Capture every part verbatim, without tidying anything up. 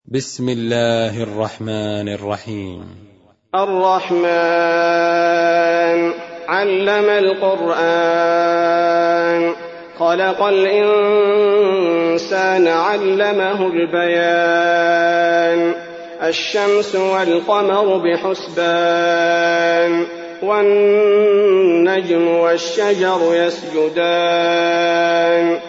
بسم الله الرحمن الرحيم. الرحمن علم القرآن خلق الإنسان علمه البيان الشمس والقمر بحسبان والنجم والشجر يسجدان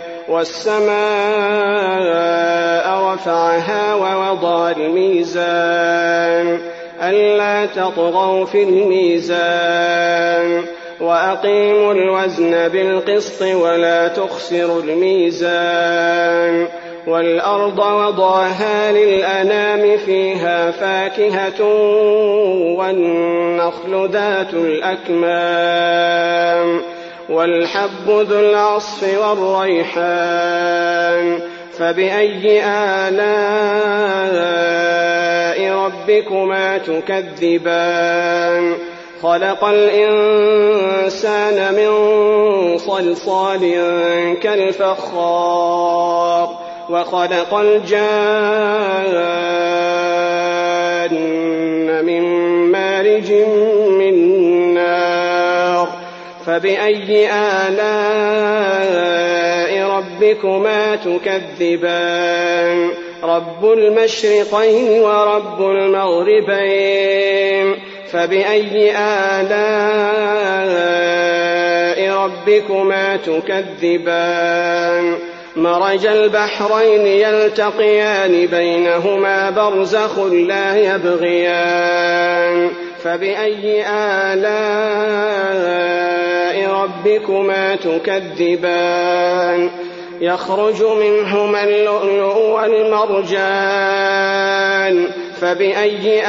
والسماء رفعها ووضع الميزان ألا تطغوا في الميزان وأقيموا الوزن بالقسط ولا تخسروا الميزان والأرض وضعها للأنام فيها فاكهة والنخل ذات الأكمام والحب ذو العصف والريحان فبأي آلاء ربكما تكذبان خلق الإنسان من صلصال كالفخار وخلق الجان من مارج من نار فبأي آلاء ربكما تكذبان رب المشرقين ورب المغربين فبأي آلاء ربكما تكذبان مرج البحرين يلتقيان بينهما برزخ لا يبغيان فبأي آلاء ربكما تكذبان يخرج منهما اللؤلؤ والمرجان فبأي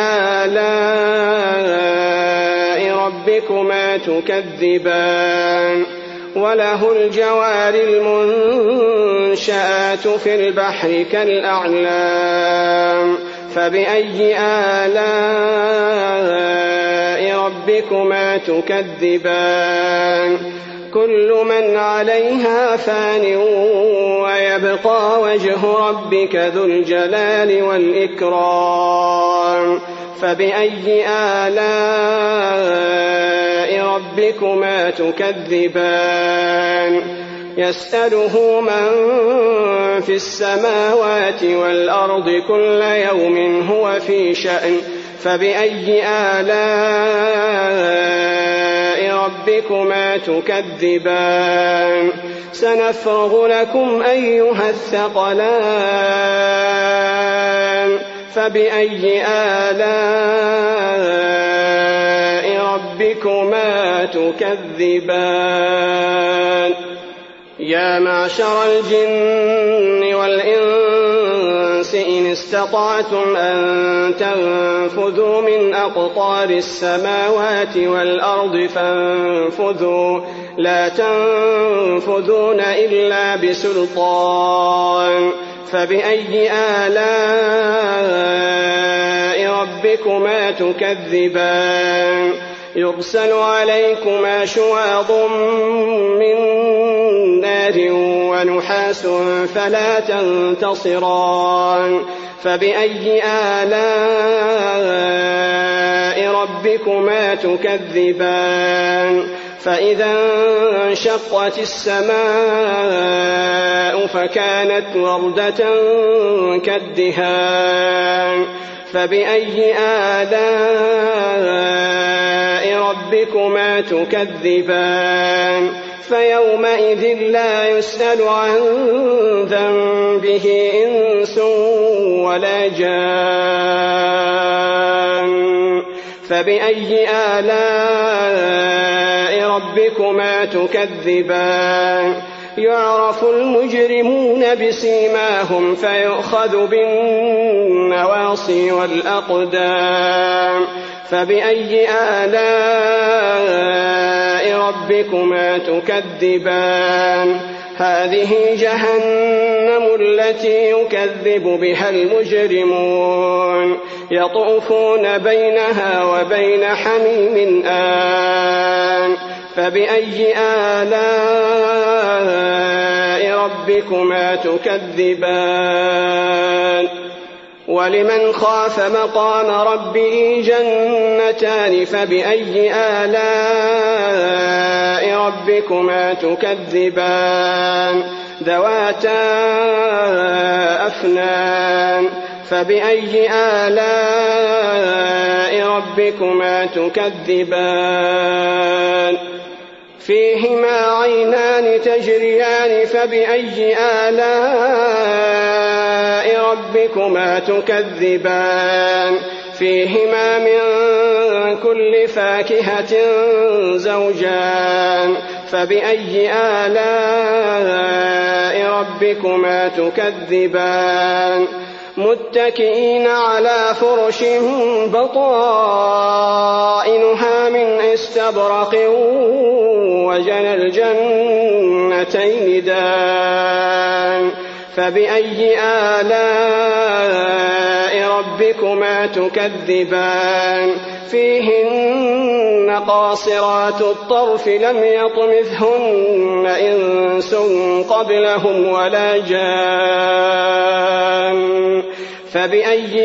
آلاء ربكما تكذبان وله الجوار المنشآت في البحر كالأعلام فبأي آلاء ربكما تكذبان كل من عليها فان ويبقى وجه ربك ذو الجلال والإكرام فبأي آلاء ربكما تكذبان يسأله من في السماوات والأرض كل يوم هو في شأن فبأي آلاء ربكما تكذبان سنفرغ لكم أيها الثقلان فبأي آلاء ربكما تكذبان يا معشر الجن والإنس إن استطعتم أن تنفذوا من أقطار السماوات والأرض فانفذوا لا تنفذون إلا بسلطان فبأي آلاء ربكما تكذبان يرسل عليكما شواظ من نار ونحاس فلا تنتصران فبأي آلاء ربكما تكذبان فإذا انشقت السماء فكانت وردة كالدهان فبأي آلاء ربكما تكذبان فيومئذ لا يسأل عن ذنبه إنس ولا جان فبأي آلاء ربكما تكذبان يعرف المجرمون بسيماهم فيؤخذ بالنواصي والأقدام فبأي آلاء ربكما تكذبان هذه جهنم التي يكذب بها المجرمون يطوفون بينها وبين حميم آن فبأي آلاء ربكما تكذبان ولمن خاف مقام ربه جنتان فبأي آلاء ربكما تكذبان ذواتا أفنان فبأي آلاء ربكما تكذبان فيهما عينان تجريان فبأي آلاء ربكما تكذبان فيهما من كل فاكهة زوجان فبأي آلاء ربكما تكذبان متكئين على فرش بطائنها من استبرق وجنى الجنتين دان فبأي آلاء ربكما تكذبان فيهن قاصرات الطرف لم يطمثهن إنس قبلهم ولا جان فبأي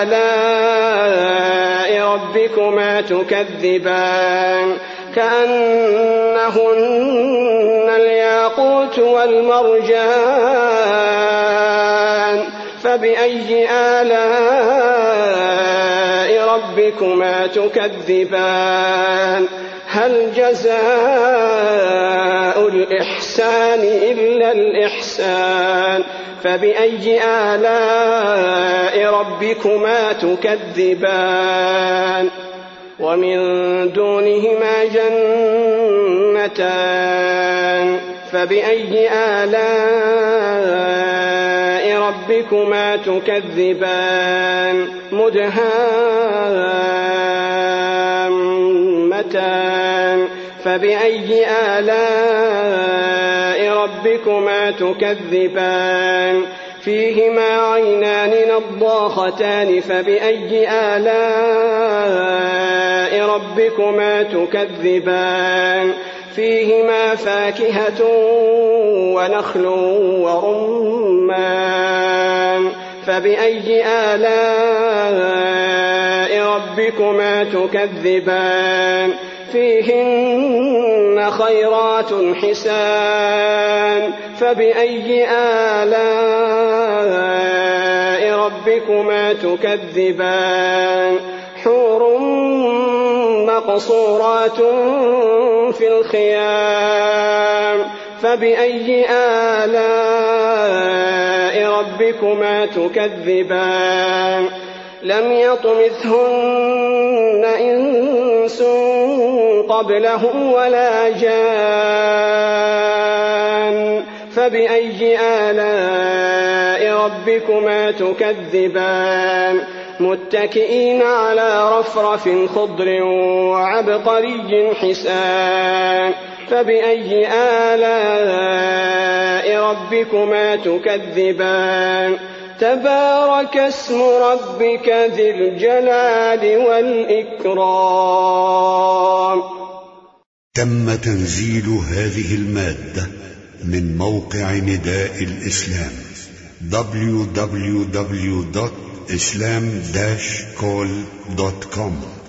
آلاء ربكما تكذبان كأنهن الياقوت والمرجان فبأي آلاء ربكما تكذبان هل جزاء الإحسان إلا الإحسان فبأي آلاء ربكما تكذبان ومن دونهما جنتان فبأي آلاء ربكما تكذبان مدهامتان فبأي آلاء ربكما تكذبان فيهما عينان نضاختان فبأي آلاء ربكما تكذبان فيهما فاكهة ونخل ورمان فبأي آلاء ربكما تكذبان فيهن خيرات حسان فبأي آلاء ربكما تكذبان حور مقصورات في الخيام فبأي آلاء ربكما تكذبان لم يطمثهن إنس قبلهم ولا جان فبأي آلاء ربكما تكذبان متكئين على رفرف خضر وعبقري حسان فبأي آلاء ربكما تكذبان تبارك اسم ربك ذي الجلال والإكرام. تم تنزيل هذه المادة من موقع نداء الإسلام دبليو دبليو دبليو دوت إسلام داش كول دوت كوم.